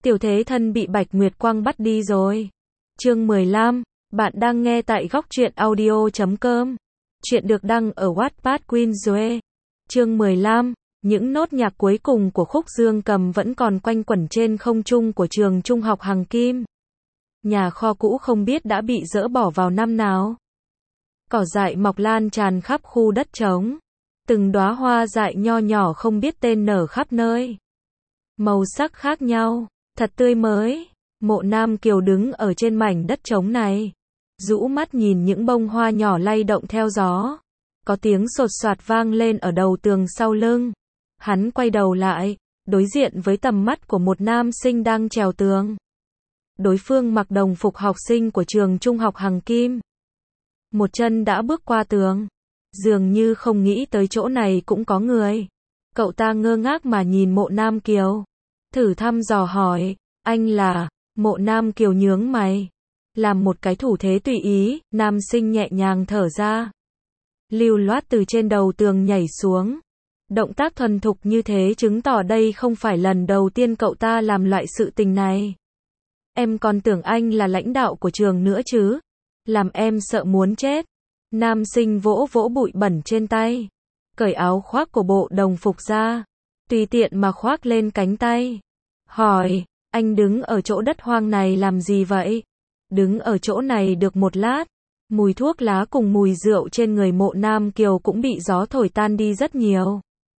Tiểu thế thân bị Bạch Nguyệt Quang bắt đi rồi. Chương 15, bạn đang nghe tại góc truyện audio.com. Chuyện được đăng ở Wattpad Queen Duệ. Chương 15, những nốt nhạc cuối cùng của khúc Dương Cầm vẫn còn quanh quẩn trên không trung của trường trung học Hằng Kim. Nhà kho cũ không biết đã bị dỡ bỏ vào năm nào. Cỏ dại mọc lan tràn khắp khu đất trống. Từng đóa hoa dại nho nhỏ không biết tên nở khắp nơi. Màu sắc khác nhau, thật tươi mới. Mộ Nam Kiều đứng ở trên mảnh đất trống này, rũ mắt nhìn những bông hoa nhỏ lay động theo gió. Có tiếng sột soạt vang lên ở đầu tường sau lưng. Hắn quay đầu lại, đối diện với tầm mắt của một nam sinh đang trèo tường. Đối phương mặc đồng phục học sinh của trường trung học Hằng Kim. Một chân đã bước qua tường, dường như không nghĩ tới chỗ này cũng có người. Cậu ta ngơ ngác mà nhìn Mộ Nam Kiều, thử thăm dò hỏi, anh là? Mộ Nam Kiều nhướng mày, làm một cái thủ thế tùy ý. Nam sinh nhẹ nhàng thở ra, lưu loát từ trên đầu tường nhảy xuống. Động tác thuần thục như thế chứng tỏ đây không phải lần đầu tiên cậu ta làm loại sự tình này. Em còn tưởng anh là lãnh đạo của trường nữa chứ, làm em sợ muốn chết. Nam sinh vỗ vỗ bụi bẩn trên tay, cởi áo khoác của bộ đồng phục ra, tùy tiện mà khoác lên cánh tay. Hỏi, anh đứng ở chỗ đất hoang này làm gì vậy? Đứng ở chỗ này được một lát, mùi thuốc lá cùng mùi rượu trên người Mộ Nam Kiều cũng bị gió thổi tan đi rất nhiều.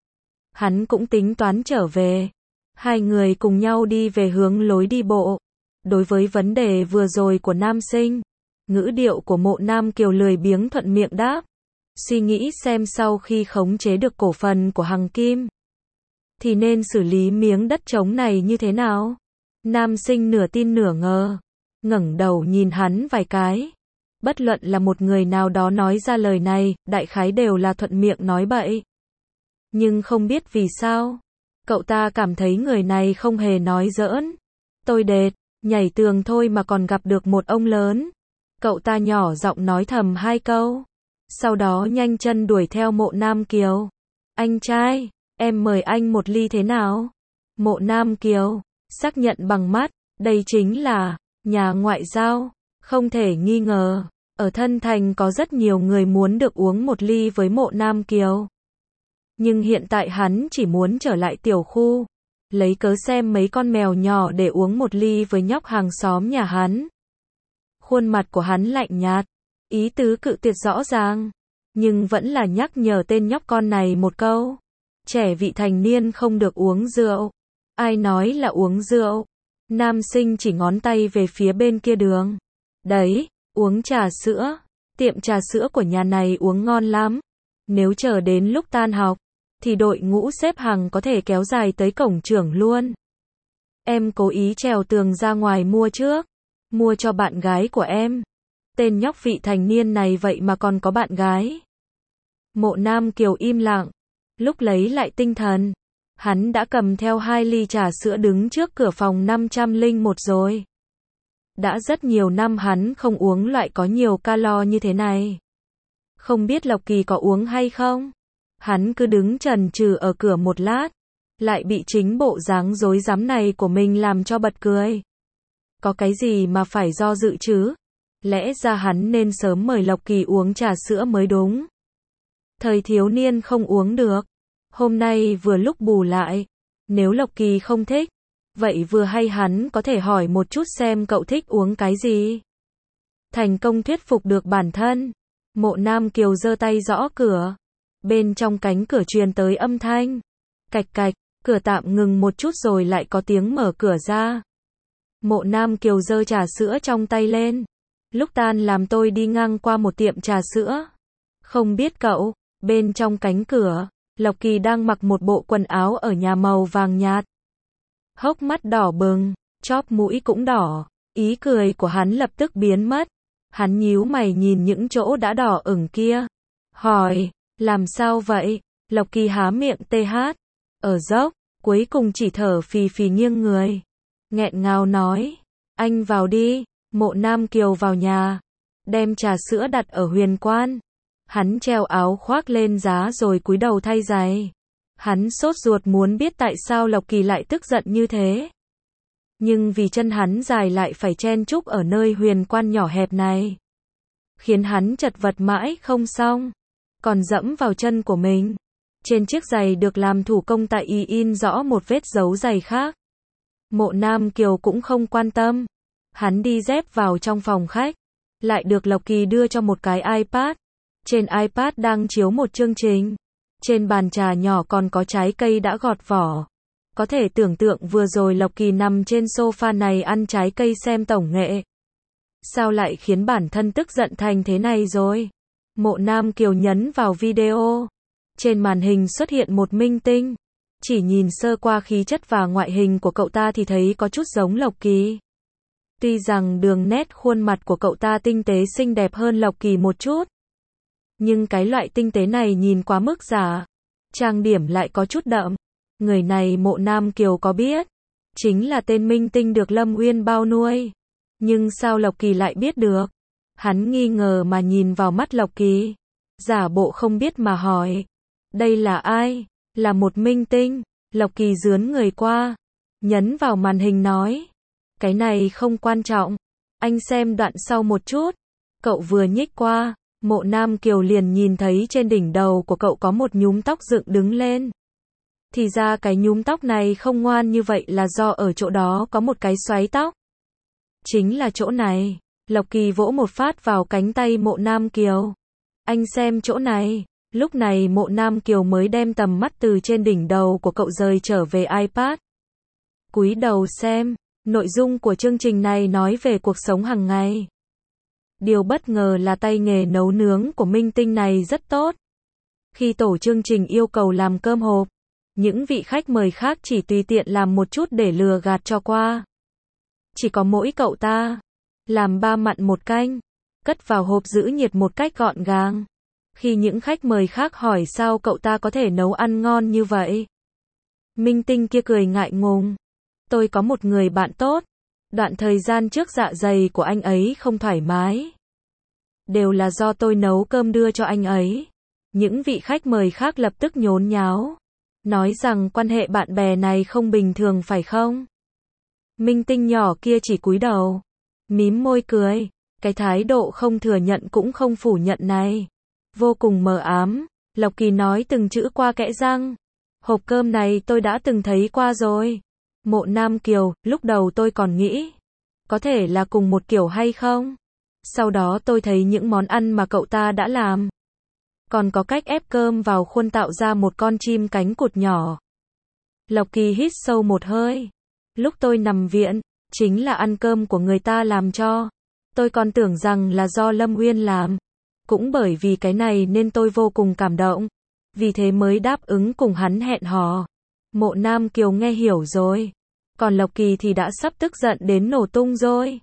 Hắn cũng tính toán trở về. Hai người cùng nhau đi về hướng lối đi bộ. Đối với vấn đề vừa rồi của nam sinh, ngữ điệu của Mộ Nam Kiều lười biếng thuận miệng đáp. Suy nghĩ xem sau khi khống chế được cổ phần của Hằng Kim, thì nên xử lý miếng đất trống này như thế nào? Nam sinh nửa tin nửa ngờ, ngẩng đầu nhìn hắn vài cái. Bất luận là một người nào đó nói ra lời này, đại khái đều là thuận miệng nói bậy. Nhưng không biết vì sao, cậu ta cảm thấy người này không hề nói giỡn. Tôi đệt, nhảy tường thôi mà còn gặp được một ông lớn. Cậu ta nhỏ giọng nói thầm hai câu, sau đó nhanh chân đuổi theo Mộ Nam Kiều. Anh trai, em mời anh một ly thế nào? Mộ Nam Kiều xác nhận bằng mắt, đây chính là nhà ngoại giao. Không thể nghi ngờ, ở Thân Thành có rất nhiều người muốn được uống một ly với Mộ Nam Kiều. Nhưng hiện tại hắn chỉ muốn trở lại tiểu khu, lấy cớ xem mấy con mèo nhỏ để uống một ly với nhóc hàng xóm nhà hắn. Khuôn mặt của hắn lạnh nhạt, ý tứ cự tuyệt rõ ràng, nhưng vẫn là nhắc nhở tên nhóc con này một câu. Trẻ vị thành niên không được uống rượu. Ai nói là uống rượu? Nam sinh chỉ ngón tay về phía bên kia đường. Đấy, uống trà sữa. Tiệm trà sữa của nhà này uống ngon lắm. Nếu chờ đến lúc tan học, thì đội ngũ xếp hàng có thể kéo dài tới cổng trường luôn. Em cố ý trèo tường ra ngoài mua trước. Mua cho bạn gái của em. Tên nhóc vị thành niên này vậy mà còn có bạn gái. Mộ Nam Kiều im lặng. Lúc lấy lại tinh thần, hắn đã cầm theo 2 ly trà sữa đứng trước cửa phòng 501 rồi. Đã rất nhiều năm hắn không uống loại có nhiều calo như thế này. Không biết Lộc Kỳ có uống hay không? Hắn cứ đứng chần chừ ở cửa một lát, lại bị chính bộ dáng rối rắm này của mình làm cho bật cười. Có cái gì mà phải do dự chứ? Lẽ ra hắn nên sớm mời Lộc Kỳ uống trà sữa mới đúng. Thời thiếu niên không uống được. Hôm nay vừa lúc bù lại. Nếu Lộc Kỳ không thích, vậy vừa hay hắn có thể hỏi một chút xem cậu thích uống cái gì. Thành công thuyết phục được bản thân, Mộ Nam Kiều giơ tay gõ cửa. Bên trong cánh cửa truyền tới âm thanh cạch cạch, cửa tạm ngừng một chút rồi lại có tiếng mở cửa ra. Mộ Nam Kiều giơ trà sữa trong tay lên. Lúc tan làm tôi đi ngang qua một tiệm trà sữa. Không biết cậu, bên trong cánh cửa, Lộc Kỳ đang mặc một bộ quần áo ở nhà màu vàng nhạt. Hốc mắt đỏ bừng, chóp mũi cũng đỏ, ý cười của hắn lập tức biến mất. Hắn nhíu mày nhìn những chỗ đã đỏ ửng kia. Hỏi, làm sao vậy? Lộc Kỳ há miệng TH. Ở dốc, cuối cùng chỉ thở phì phì nghiêng người. Nghẹn ngào nói, anh vào đi. Mộ Nam Kiều vào nhà, đem trà sữa đặt ở huyền quan. Hắn treo áo khoác lên giá rồi cúi đầu thay giày. Hắn sốt ruột muốn biết tại sao Lộc Kỳ lại tức giận như thế. Nhưng vì chân hắn dài lại phải chen chúc ở nơi huyền quan nhỏ hẹp này, khiến hắn chật vật mãi không xong, còn dẫm vào chân của mình. Trên chiếc giày được làm thủ công tại Y in rõ một vết dấu giày khác. Mộ Nam Kiều cũng không quan tâm. Hắn đi dép vào trong phòng khách, lại được Lộc Kỳ đưa cho một cái iPad. Trên iPad đang chiếu một chương trình. Trên bàn trà nhỏ còn có trái cây đã gọt vỏ. Có thể tưởng tượng vừa rồi Lộc Kỳ nằm trên sofa này ăn trái cây xem tổng nghệ. Sao lại khiến bản thân tức giận thành thế này rồi? Mộ Nam Kiều nhấn vào video. Trên màn hình xuất hiện một minh tinh. Chỉ nhìn sơ qua khí chất và ngoại hình của cậu ta thì thấy có chút giống Lộc Kỳ. Tuy rằng đường nét khuôn mặt của cậu ta tinh tế xinh đẹp hơn Lộc Kỳ một chút, nhưng cái loại tinh tế này nhìn quá mức giả. Trang điểm lại có chút đậm. Người này Mộ Nam Kiều có biết, chính là tên minh tinh được Lâm Uyên bao nuôi. Nhưng sao Lộc Kỳ lại biết được? Hắn nghi ngờ mà nhìn vào mắt Lộc Kỳ, giả bộ không biết mà hỏi. Đây là ai? Là một minh tinh. Lộc Kỳ dướn người qua, nhấn vào màn hình nói. Cái này không quan trọng. Anh xem đoạn sau một chút. Cậu vừa nhích qua, Mộ Nam Kiều liền nhìn thấy trên đỉnh đầu của cậu có một nhúm tóc dựng đứng lên. Thì ra cái nhúm tóc này không ngoan như vậy là do ở chỗ đó có một cái xoáy tóc. Chính là chỗ này. Lộc Kỳ vỗ một phát vào cánh tay Mộ Nam Kiều. Anh xem chỗ này. Lúc này Mộ Nam Kiều mới đem tầm mắt từ trên đỉnh đầu của cậu rời trở về iPad. Cúi đầu xem. Nội dung của chương trình này nói về cuộc sống hàng ngày. Điều bất ngờ là tay nghề nấu nướng của minh tinh này rất tốt. Khi tổ chương trình yêu cầu làm cơm hộp, những vị khách mời khác chỉ tùy tiện làm một chút để lừa gạt cho qua. Chỉ có mỗi cậu ta làm 3 mặn 1 canh, cất vào hộp giữ nhiệt một cách gọn gàng. Khi những khách mời khác hỏi sao cậu ta có thể nấu ăn ngon như vậy, minh tinh kia cười ngại ngùng. Tôi có một người bạn tốt, đoạn thời gian trước dạ dày của anh ấy không thoải mái. Đều là do tôi nấu cơm đưa cho anh ấy. Những vị khách mời khác lập tức nhốn nháo, nói rằng quan hệ bạn bè này không bình thường phải không? Minh tinh nhỏ kia chỉ cúi đầu, mím môi cười. Cái thái độ không thừa nhận cũng không phủ nhận này vô cùng mờ ám. Lộc Kỳ nói từng chữ qua kẽ răng. Hộp cơm này tôi đã từng thấy qua rồi. Mộ Nam Kiều, lúc đầu tôi còn nghĩ có thể là cùng một kiểu hay không? Sau đó tôi thấy những món ăn mà cậu ta đã làm. Còn có cách ép cơm vào khuôn tạo ra một con chim cánh cụt nhỏ. Lộc Kỳ hít sâu một hơi. Lúc tôi nằm viện, chính là ăn cơm của người ta làm cho. Tôi còn tưởng rằng là do Lâm Uyên làm. Cũng bởi vì cái này nên tôi vô cùng cảm động. Vì thế mới đáp ứng cùng hắn hẹn hò. Mộ Nam Kiều nghe hiểu rồi. Còn Lộc Kỳ thì đã sắp tức giận đến nổ tung rồi.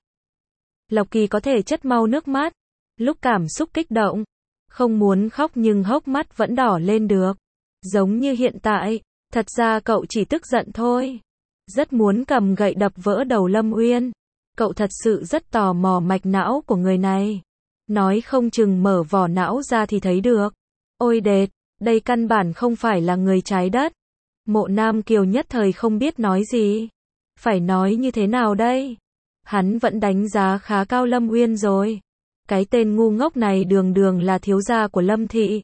Lộc Kỳ có thể chất mau nước mắt. Lúc cảm xúc kích động, không muốn khóc nhưng hốc mắt vẫn đỏ lên được. Giống như hiện tại, thật ra cậu chỉ tức giận thôi. Rất muốn cầm gậy đập vỡ đầu Lâm Uyên. Cậu thật sự rất tò mò mạch não của người này. Nói không chừng mở vỏ não ra thì thấy được. Ôi đệt, đây căn bản không phải là người trái đất. Mộ Nam Kiều nhất thời không biết nói gì. Phải nói như thế nào đây? Hắn vẫn đánh giá khá cao Lâm Uyên rồi. Cái tên ngu ngốc này đường đường là thiếu gia của Lâm thị.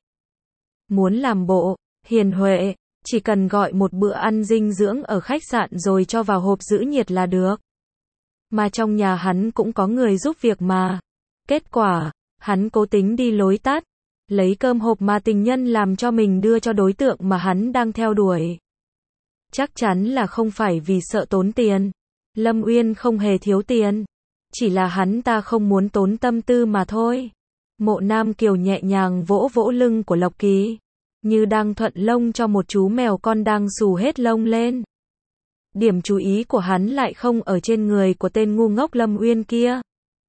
Muốn làm bộ hiền huệ, chỉ cần gọi một bữa ăn dinh dưỡng ở khách sạn rồi cho vào hộp giữ nhiệt là được. Mà trong nhà hắn cũng có người giúp việc mà. Kết quả, hắn cố tính đi lối tắt, lấy cơm hộp mà tình nhân làm cho mình đưa cho đối tượng mà hắn đang theo đuổi. Chắc chắn là không phải vì sợ tốn tiền. Lâm Uyên không hề thiếu tiền. Chỉ là hắn ta không muốn tốn tâm tư mà thôi. Mộ Nam Kiều nhẹ nhàng vỗ vỗ lưng của Lộc Kỳ, như đang thuận lông cho một chú mèo con đang xù hết lông lên. Điểm chú ý của hắn lại không ở trên người của tên ngu ngốc Lâm Uyên kia.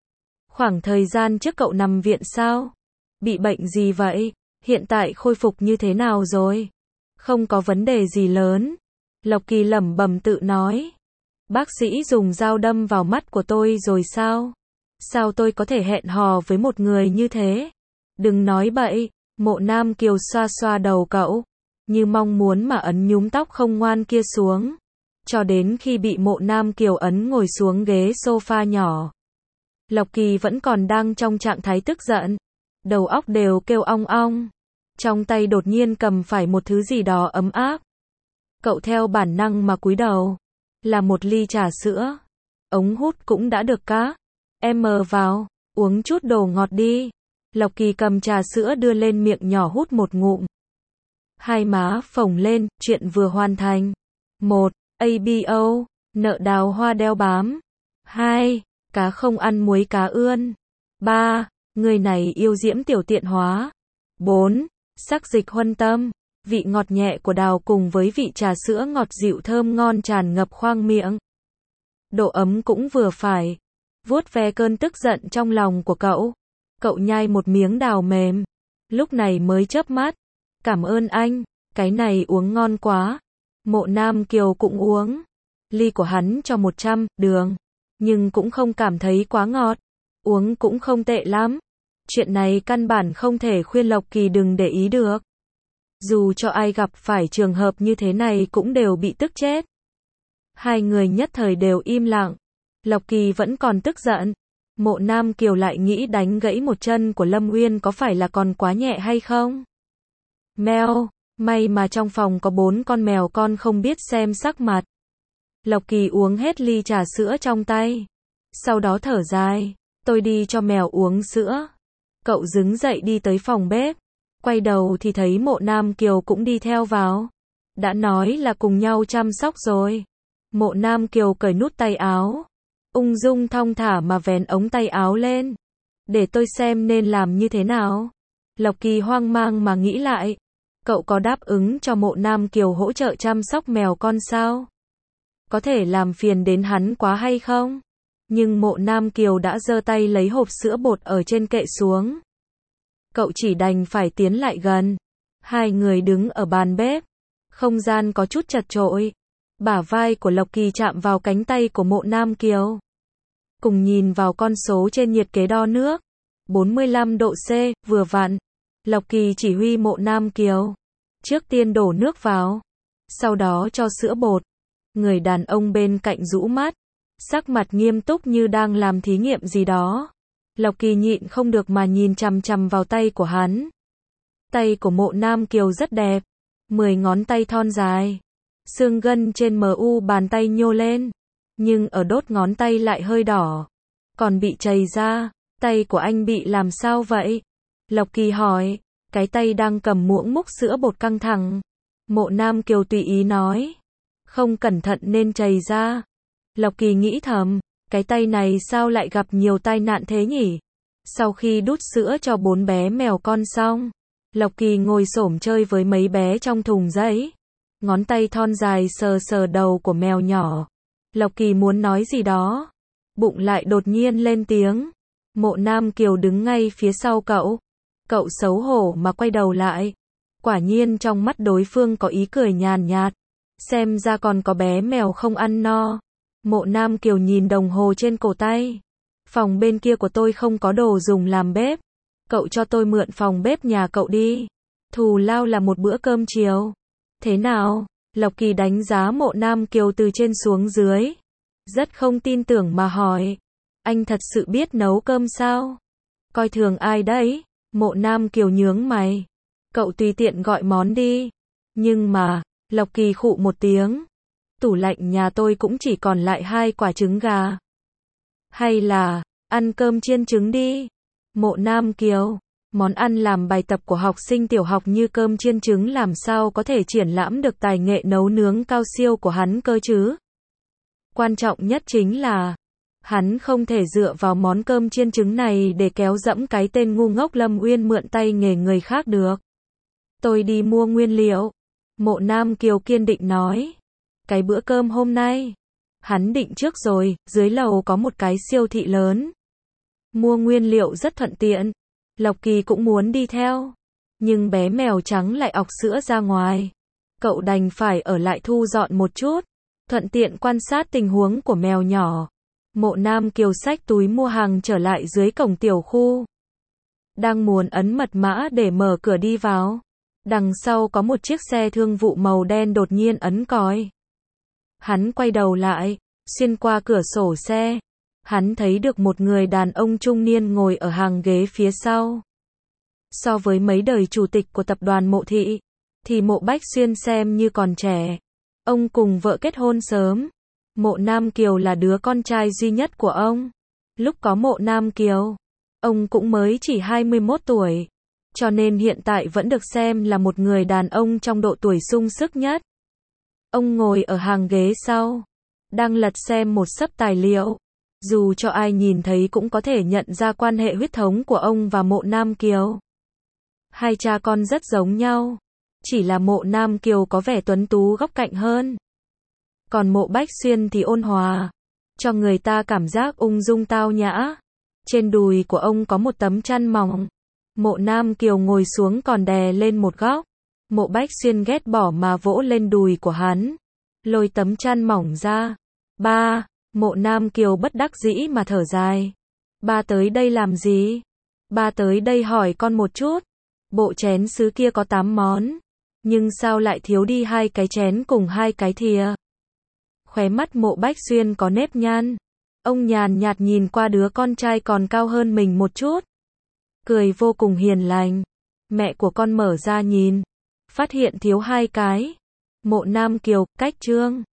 Khoảng thời gian trước cậu nằm viện sao? Bị bệnh gì vậy? Hiện tại khôi phục như thế nào rồi? Không có vấn đề gì lớn. Lộc Kỳ lẩm bẩm tự nói. Bác sĩ dùng dao đâm vào mắt của tôi rồi sao? Sao tôi có thể hẹn hò với một người như thế? Đừng nói bậy. Mộ Nam Kiều xoa xoa đầu cậu, như mong muốn mà ấn nhúm tóc không ngoan kia xuống. cho đến khi bị Mộ Nam Kiều ấn ngồi xuống ghế sofa nhỏ. Lộc Kỳ vẫn còn đang trong trạng thái tức giận, đầu óc đều kêu ong ong, trong tay đột nhiên cầm phải một thứ gì đó ấm áp. Cậu theo bản năng mà cúi đầu, là một ly trà sữa. Ống hút cũng đã được cá. Em mờ vào, uống chút đồ ngọt đi. Lộc Kỳ cầm trà sữa đưa lên miệng nhỏ hút một ngụm. Hai má phồng lên, chuyện vừa hoàn thành. 1. ABO, nợ đào hoa đeo bám. 2. Cá không ăn muối cá ươn. 3. Người này yêu diễm tiểu tiện hóa. 4. Sắc dịch huân tâm. Vị ngọt nhẹ của đào cùng với vị trà sữa ngọt dịu thơm ngon tràn ngập khoang miệng. Độ ấm cũng vừa phải. Vuốt ve cơn tức giận trong lòng của cậu. Cậu nhai một miếng đào mềm. Lúc này mới chớp mắt. Cảm ơn anh, cái này uống ngon quá. Mộ Nam Kiều cũng uống. Ly của hắn cho 100 đường. Nhưng cũng không cảm thấy quá ngọt. Uống cũng không tệ lắm. Chuyện này căn bản không thể khuyên Lộc Kỳ đừng để ý được. Dù cho ai gặp phải trường hợp như thế này cũng đều bị tức chết. Hai người nhất thời đều im lặng. Lộc Kỳ vẫn còn tức giận. Mộ Nam Kiều lại nghĩ đánh gãy một chân của Lâm Uyên có phải là còn quá nhẹ hay không? Mèo, may mà trong phòng có 4 con mèo con không biết xem sắc mặt. Lộc Kỳ uống hết ly trà sữa trong tay. Sau đó thở dài, tôi đi cho mèo uống sữa. Cậu đứng dậy đi tới phòng bếp. Quay đầu thì thấy Mộ Nam Kiều cũng đi theo vào. Đã nói là cùng nhau chăm sóc rồi. Mộ Nam Kiều cởi nút tay áo. Ung dung thong thả mà vén ống tay áo lên. Để tôi xem nên làm như thế nào. Lộc Kỳ hoang mang mà nghĩ lại. Cậu có đáp ứng cho Mộ Nam Kiều hỗ trợ chăm sóc mèo con sao? Có thể làm phiền đến hắn quá hay không? Nhưng Mộ Nam Kiều đã giơ tay lấy hộp sữa bột ở trên kệ xuống. Cậu chỉ đành phải tiến lại gần. Hai người đứng ở bàn bếp. Không gian có chút chật chội. Bả vai của Lộc Kỳ chạm vào cánh tay của Mộ Nam Kiều. Cùng nhìn vào con số trên nhiệt kế đo nước. 45 độ C, vừa vặn. Lộc Kỳ chỉ huy Mộ Nam Kiều. Trước tiên đổ nước vào. Sau đó cho sữa bột. Người đàn ông bên cạnh rũ mắt. Sắc mặt nghiêm túc như đang làm thí nghiệm gì đó. Lộc Kỳ nhịn không được mà nhìn chằm chằm vào tay của hắn. Tay của Mộ Nam Kiều rất đẹp. 10 ngón tay thon dài. Xương gân trên mu bàn tay nhô lên. Nhưng ở đốt ngón tay lại hơi đỏ. Còn bị chày ra. Tay của anh bị làm sao vậy? Lộc Kỳ hỏi. Cái tay đang cầm muỗng múc sữa bột căng thẳng. Mộ Nam Kiều tùy ý nói. Không cẩn thận nên chày ra. Lộc Kỳ nghĩ thầm. Cái tay này sao lại gặp nhiều tai nạn thế nhỉ? Sau khi đút sữa cho 4 bé mèo con xong, Lộc Kỳ ngồi xổm chơi với mấy bé trong thùng giấy. Ngón tay thon dài sờ sờ đầu của mèo nhỏ. Lộc Kỳ muốn nói gì đó. Bụng lại đột nhiên lên tiếng. Mộ Nam Kiều đứng ngay phía sau cậu. Cậu xấu hổ mà quay đầu lại. Quả nhiên trong mắt đối phương có ý cười nhàn nhạt. Xem ra còn có bé mèo không ăn no. Mộ Nam Kiều nhìn đồng hồ trên cổ tay. Phòng bên kia của tôi không có đồ dùng làm bếp. Cậu cho tôi mượn phòng bếp nhà cậu đi. Thù lao là một bữa cơm chiều. Thế nào? Lộc Kỳ đánh giá Mộ Nam Kiều từ trên xuống dưới. Rất không tin tưởng mà hỏi. Anh thật sự biết nấu cơm sao? Coi thường ai đấy? Mộ Nam Kiều nhướng mày. Cậu tùy tiện gọi món đi. Nhưng mà, Lộc Kỳ khụ một tiếng. Tủ lạnh nhà tôi cũng chỉ còn lại 2 quả trứng gà. Hay là, ăn cơm chiên trứng đi. Mộ Nam Kiều, món ăn làm bài tập của học sinh tiểu học như cơm chiên trứng làm sao có thể triển lãm được tài nghệ nấu nướng cao siêu của hắn cơ chứ? Quan trọng nhất chính là, hắn không thể dựa vào món cơm chiên trứng này để kéo dẫm cái tên ngu ngốc Lâm Uyên mượn tay nghề người khác được. Tôi đi mua nguyên liệu. Mộ Nam Kiều kiên định nói. Cái bữa cơm hôm nay, hắn định trước rồi, dưới lầu có một cái siêu thị lớn. Mua nguyên liệu rất thuận tiện. Lộc Kỳ cũng muốn đi theo. Nhưng bé mèo trắng lại ọc sữa ra ngoài. Cậu đành phải ở lại thu dọn một chút. Thuận tiện quan sát tình huống của mèo nhỏ. Mộ Nam Kiều xách túi mua hàng trở lại dưới cổng tiểu khu. Đang muốn ấn mật mã để mở cửa đi vào. Đằng sau có một chiếc xe thương vụ màu đen đột nhiên ấn còi. Hắn quay đầu lại, xuyên qua cửa sổ xe. Hắn thấy được một người đàn ông trung niên ngồi ở hàng ghế phía sau. So với mấy đời chủ tịch của tập đoàn Mộ Thị, thì Mộ Bách Xuyên xem như còn trẻ. Ông cùng vợ kết hôn sớm. Mộ Nam Kiều là đứa con trai duy nhất của ông. Lúc có Mộ Nam Kiều, ông cũng mới chỉ 21 tuổi. Cho nên hiện tại vẫn được xem là một người đàn ông trong độ tuổi sung sức nhất. Ông ngồi ở hàng ghế sau, đang lật xem một xấp tài liệu. Dù cho ai nhìn thấy cũng có thể nhận ra quan hệ huyết thống của ông và Mộ Nam Kiều. Hai cha con rất giống nhau, chỉ là Mộ Nam Kiều có vẻ tuấn tú góc cạnh hơn. Còn Mộ Bách Xuyên thì ôn hòa, cho người ta cảm giác ung dung tao nhã. Trên đùi của ông có một tấm chăn mỏng. Mộ Nam Kiều ngồi xuống còn đè lên một góc. Mộ Bách Xuyên ghét bỏ mà vỗ lên đùi của hắn, lôi tấm chăn mỏng ra. Ba, Mộ Nam Kiều bất đắc dĩ mà thở dài. Ba tới đây làm gì? Ba tới đây hỏi con một chút. Bộ chén sứ kia có 8 món, nhưng sao lại thiếu đi 2 cái chén cùng 2 cái thìa? Khóe mắt Mộ Bách Xuyên có nếp nhăn. Ông nhàn nhạt nhìn qua đứa con trai còn cao hơn mình một chút, cười vô cùng hiền lành. Mẹ của con mở ra nhìn, phát hiện thiếu 2 cái. Mộ Nam Kiều, cách trương.